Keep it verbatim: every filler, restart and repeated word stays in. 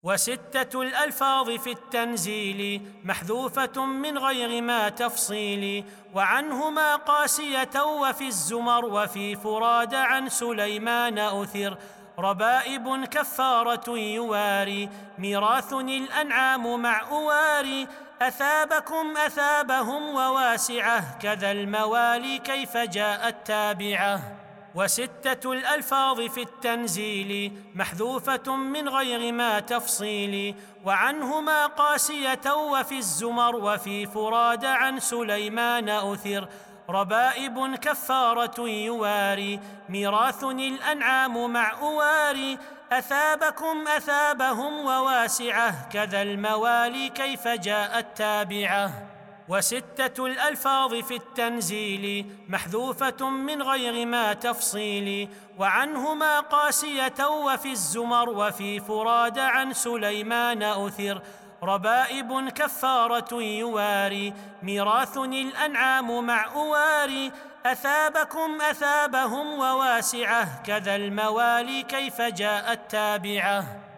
وستة الألفاظ في التنزيل محذوفة من غير ما تفصيل، وعنهما قاسية وفي الزمر وفي فراد عن سليمان أثر. ربائب كفارة يواري ميراث الأنعام مع أواري، أثابكم أثابهم وواسعة كذا الموالي كيف جاءت تابعة. وستة الألفاظ في التنزيل محذوفة من غير ما تفصيل، وعنهما قاسية وفي الزمر وفي فراد عن سليمان أثر. ربائب كفارة يواري ميراث الأنعام مع أواري، أثابكم أثابهم وواسعة كذا الموالي كيف جاءت تابعة. وستة الألفاظ في التنزيل محذوفة من غير ما تفصيل، وعنهما قاسية وفي الزمر وفي فراد عن سليمان أثر. ربائب كفارة يواري ميراث الأنعام مع أواري، أثابكم أثابهم وواسعة كذا الموالي كيف جاءت تابعة.